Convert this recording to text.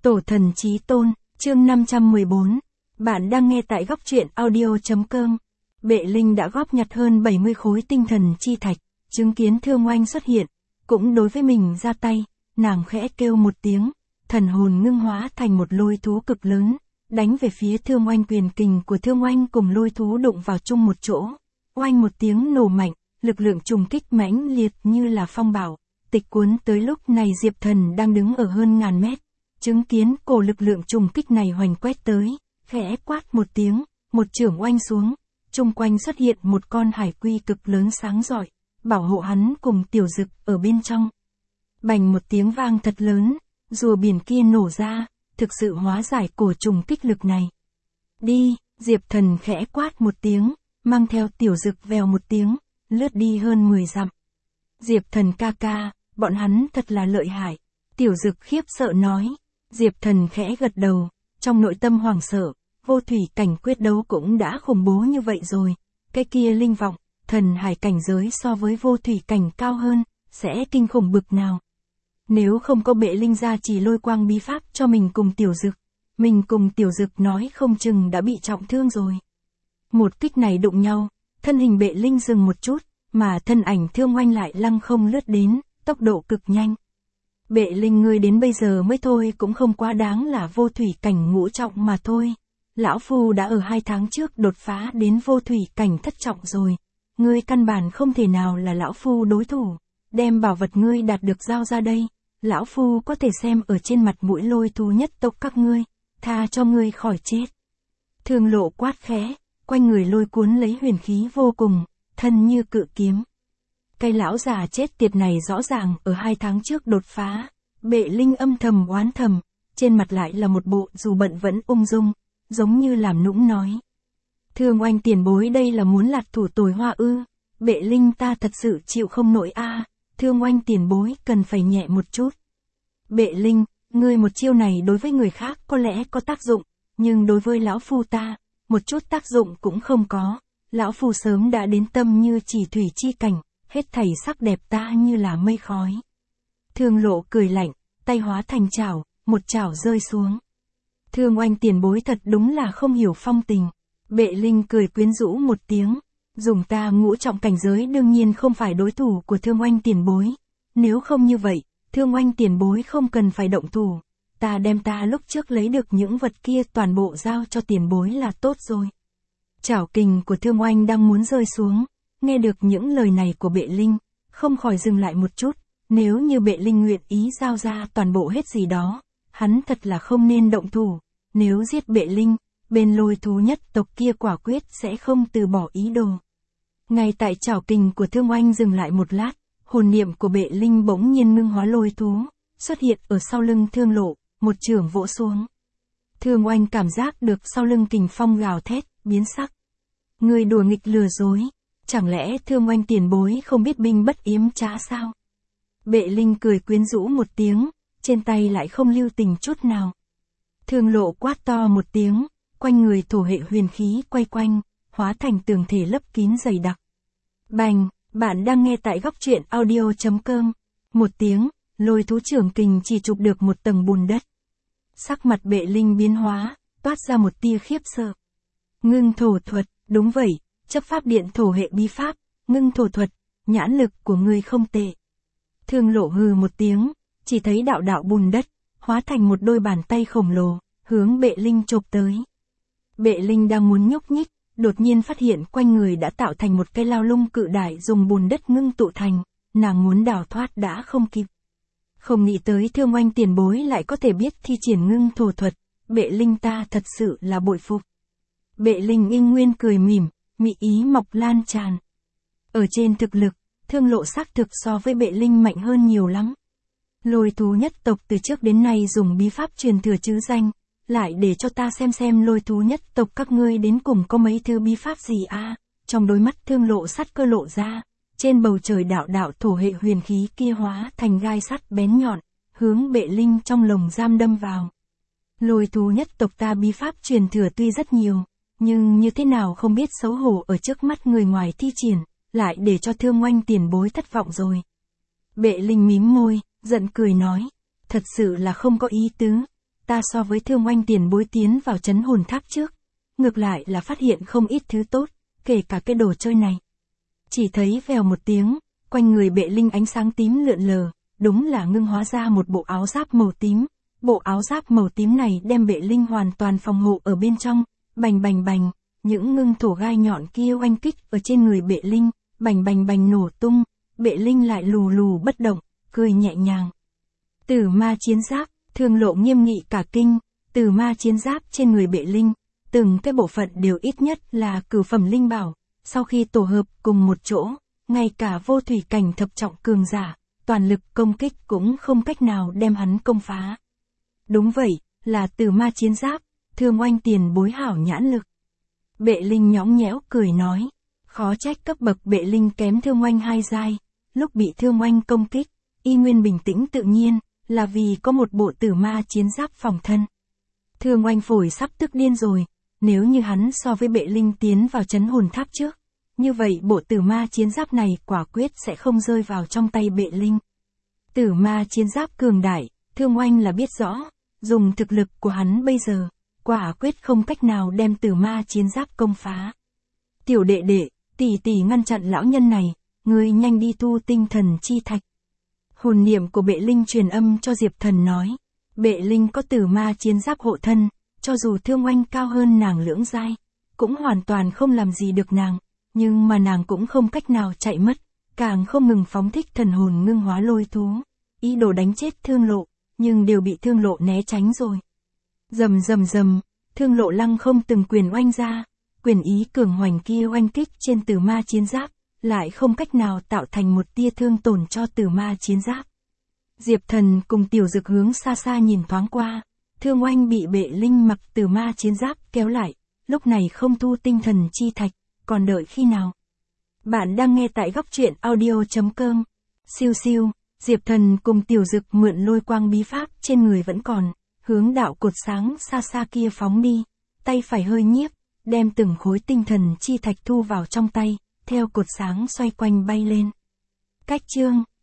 Tổ thần chí tôn, chương 514. Bạn đang nghe tại góc truyện audio.com. Bệ Linh đã góp nhặt hơn 70 khối tinh thần chi thạch, chứng kiến Thương Oanh xuất hiện, cũng đối với mình ra tay, nàng khẽ kêu một tiếng, thần hồn ngưng hóa thành một lôi thú cực lớn, đánh về phía Thương Oanh. Quyền kình của Thương Oanh cùng lôi thú đụng vào chung một chỗ, oanh một tiếng nổ mạnh, lực lượng trùng kích mãnh liệt như là phong bạo, tịch cuốn tới. Lúc này Diệp Thần đang đứng ở hơn ngàn mét, chứng kiến cổ lực lượng trùng kích này hoành quét tới, khẽ quát một tiếng, một chưởng oanh xuống, chung quanh xuất hiện một con hải quy cực lớn sáng rọi, bảo hộ hắn cùng Tiểu Dực ở bên trong. Bành một tiếng vang thật lớn, rùa biển kia nổ ra, thực sự hóa giải cổ trùng kích lực này. Đi, Diệp Thần khẽ quát một tiếng, mang theo Tiểu Dực vèo một tiếng, lướt đi hơn 10 dặm. Diệp Thần ca ca, bọn hắn thật là lợi hại. Tiểu Dực khiếp sợ nói. Diệp Thần khẽ gật đầu, trong nội tâm hoảng sợ, vô thủy cảnh quyết đấu cũng đã khủng bố như vậy rồi, cái kia linh vọng, thần hải cảnh giới so với vô thủy cảnh cao hơn, sẽ kinh khủng bực nào. Nếu không có Bệ Linh gia chỉ lôi quang bí pháp cho mình cùng Tiểu Dực, mình cùng Tiểu Dực nói không chừng đã bị trọng thương rồi. Một kích này đụng nhau, thân hình Bệ Linh dừng một chút, mà thân ảnh Thương Oanh lại lăng không lướt đến, tốc độ cực nhanh. Bệ Linh ngươi đến bây giờ mới thôi cũng không quá đáng là vô thủy cảnh ngũ trọng mà thôi. Lão Phu đã ở 2 tháng trước đột phá đến vô thủy cảnh thất trọng rồi. Ngươi căn bản không thể nào là Lão Phu đối thủ. Đem bảo vật ngươi đạt được giao ra đây. Lão Phu có thể xem ở trên mặt mũi lôi thú nhất tộc các ngươi. Tha cho ngươi khỏi chết. Thương Lộ quát khẽ, quanh người lôi cuốn lấy huyền khí vô cùng, thân như cự kiếm. Cái lão già chết tiệt này rõ ràng ở 2 tháng trước đột phá. Bệ Linh âm thầm oán thầm, trên mặt lại là một bộ dù bận vẫn ung dung, giống như làm nũng nói. Thương Oanh tiền bối đây là muốn lạt thủ tồi hoa ư? Bệ Linh ta thật sự chịu không nổi a. Thương Oanh tiền bối cần phải nhẹ một chút. Bệ Linh, ngươi một chiêu này đối với người khác có lẽ có tác dụng, nhưng đối với lão phu ta, một chút tác dụng cũng không có. Lão phu sớm đã đến tâm như chỉ thủy chi cảnh, hết thảy sắc đẹp ta như là mây khói. Thương Lộ cười lạnh, tay hóa thành chảo, một chảo rơi xuống. Thương Oanh tiền bối thật đúng là không hiểu phong tình. Bệ Linh cười quyến rũ một tiếng, dùng ta ngũ trọng cảnh giới đương nhiên không phải đối thủ của Thương Oanh tiền bối. Nếu không như vậy, Thương Oanh tiền bối không cần phải động thủ. Ta đem ta lúc trước lấy được những vật kia toàn bộ giao cho tiền bối là tốt rồi. Chảo kình của Thương Oanh đang muốn rơi xuống, nghe được những lời này của Bệ Linh, không khỏi dừng lại một chút. Nếu như Bệ Linh nguyện ý giao ra toàn bộ hết gì đó, hắn thật là không nên động thủ. Nếu giết Bệ Linh, bên lôi thú nhất tộc kia quả quyết sẽ không từ bỏ ý đồ. Ngay tại chảo kình của Thương Oanh dừng lại một lát, hồn niệm của Bệ Linh bỗng nhiên ngưng hóa lôi thú, xuất hiện ở sau lưng Thương Lộ, một chưởng vỗ xuống. Thương Oanh cảm giác được sau lưng kình phong gào thét, biến sắc. Người đùa nghịch lừa dối, chẳng lẽ Thương Oanh tiền bối không biết binh bất yếm trá sao? Bệ Linh cười quyến rũ một tiếng, trên tay lại không lưu tình chút nào. Thương Lộ quát to một tiếng, quanh người thổ hệ huyền khí quay quanh, hóa thành tường thể lấp kín dày đặc. Bành, bạn đang nghe tại góc truyện audio.com. Một tiếng, lôi thú trưởng kình chỉ chụp được một tầng bùn đất. Sắc mặt Bệ Linh biến hóa, toát ra một tia khiếp sợ. Ngưng thổ thuật, đúng vậy, chấp pháp điện thổ hệ bí pháp, ngưng thổ thuật, nhãn lực của ngươi không tệ. Thương Lộ hừ một tiếng, chỉ thấy đạo đạo bùn đất, hóa thành một đôi bàn tay khổng lồ, hướng Bệ Linh chộp tới. Bệ Linh đang muốn nhúc nhích, đột nhiên phát hiện quanh người đã tạo thành một cái lao lung cự đại dùng bùn đất ngưng tụ thành, nàng muốn đào thoát đã không kịp. Không nghĩ tới Thương Oanh tiền bối lại có thể biết thi triển ngưng thổ thuật, Bệ Linh ta thật sự là bội phục. Bệ Linh yên nguyên cười mỉm, mị ý mọc lan tràn. Ở trên thực lực, Thương Lộ xác thực so với Bệ Linh mạnh hơn nhiều lắm. Lôi thú nhất tộc từ trước đến nay dùng bí pháp truyền thừa chứ danh, lại để cho ta xem lôi thú nhất tộc các ngươi đến cùng có mấy thứ bí pháp gì a? Trong đôi mắt Thương Lộ sắt cơ lộ ra, trên bầu trời đạo đạo thổ hệ huyền khí kia hóa thành gai sắt bén nhọn, hướng Bệ Linh trong lồng giam đâm vào. Lôi thú nhất tộc ta bí pháp truyền thừa tuy rất nhiều, nhưng như thế nào không biết xấu hổ ở trước mắt người ngoài thi triển, lại để cho Thương Oanh tiền bối thất vọng rồi. Bệ Linh mím môi, giận cười nói, thật sự là không có ý tứ, ta so với Thương Oanh tiền bối tiến vào trấn hồn tháp trước, ngược lại là phát hiện không ít thứ tốt, kể cả cái đồ chơi này. Chỉ thấy vèo một tiếng, quanh người Bệ Linh ánh sáng tím lượn lờ, đúng là ngưng hóa ra một bộ áo giáp màu tím. Bộ áo giáp màu tím này đem Bệ Linh hoàn toàn phòng hộ ở bên trong, bành bành bành, những ngưng thổ gai nhọn kia oanh kích ở trên người Bệ Linh, bành bành bành nổ tung, Bệ Linh lại lù lù bất động, cười nhẹ nhàng. Tử ma chiến giáp, Thương Lộ nghiêm nghị cả kinh, tử ma chiến giáp trên người Bệ Linh, từng cái bộ phận đều ít nhất là cửu phẩm linh bảo, sau khi tổ hợp cùng một chỗ, ngay cả vô thủy cảnh thập trọng cường giả, toàn lực công kích cũng không cách nào đem hắn công phá. Đúng vậy, là tử ma chiến giáp, Thương Oanh tiền bối hảo nhãn lực. Bệ Linh nhõng nhẽo cười nói, khó trách cấp bậc Bệ Linh kém Thương Oanh 2 giai, lúc bị Thương Oanh công kích, y nguyên bình tĩnh tự nhiên, là vì có một bộ tử ma chiến giáp phòng thân. Thương Oanh phổi sắp tức điên rồi, nếu như hắn so với Bệ Linh tiến vào trấn hồn tháp trước, như vậy bộ tử ma chiến giáp này quả quyết sẽ không rơi vào trong tay Bệ Linh. Tử ma chiến giáp cường đại, Thương Oanh là biết rõ, dùng thực lực của hắn bây giờ, quả quyết không cách nào đem tử ma chiến giáp công phá. Tiểu đệ đệ, tỷ tỷ ngăn chặn lão nhân này, ngươi nhanh đi thu tinh thần chi thạch. Hồn niệm của Bệ Linh truyền âm cho Diệp Thần nói, Bệ Linh có tử ma chiến giáp hộ thân, cho dù Thương Oanh cao hơn nàng lưỡng giai, cũng hoàn toàn không làm gì được nàng, nhưng mà nàng cũng không cách nào chạy mất, càng không ngừng phóng thích thần hồn ngưng hóa lôi thú, ý đồ đánh chết Thương Lộ, nhưng đều bị Thương Lộ né tránh rồi. Rầm rầm rầm, Thương Lộ lăng không từng quyền oanh ra, quyền ý cường hoành kia oanh kích trên tử ma chiến giáp, lại không cách nào tạo thành một tia thương tổn cho tử ma chiến giáp. Diệp Thần cùng Tiểu Dực hướng xa xa nhìn thoáng qua, Thương Oanh bị Bệ Linh mặc tử ma chiến giáp kéo lại, lúc này không thu tinh thần chi thạch, còn đợi khi nào? Bạn đang nghe tại góc truyện audio.com. Siêu siêu, Diệp Thần cùng Tiểu Dực mượn lôi quang bí pháp trên người vẫn còn, hướng đạo cột sáng xa xa kia phóng đi, tay phải hơi nhiếp, đem từng khối tinh thần chi thạch thu vào trong tay, theo cột sáng xoay quanh bay lên. Cách chương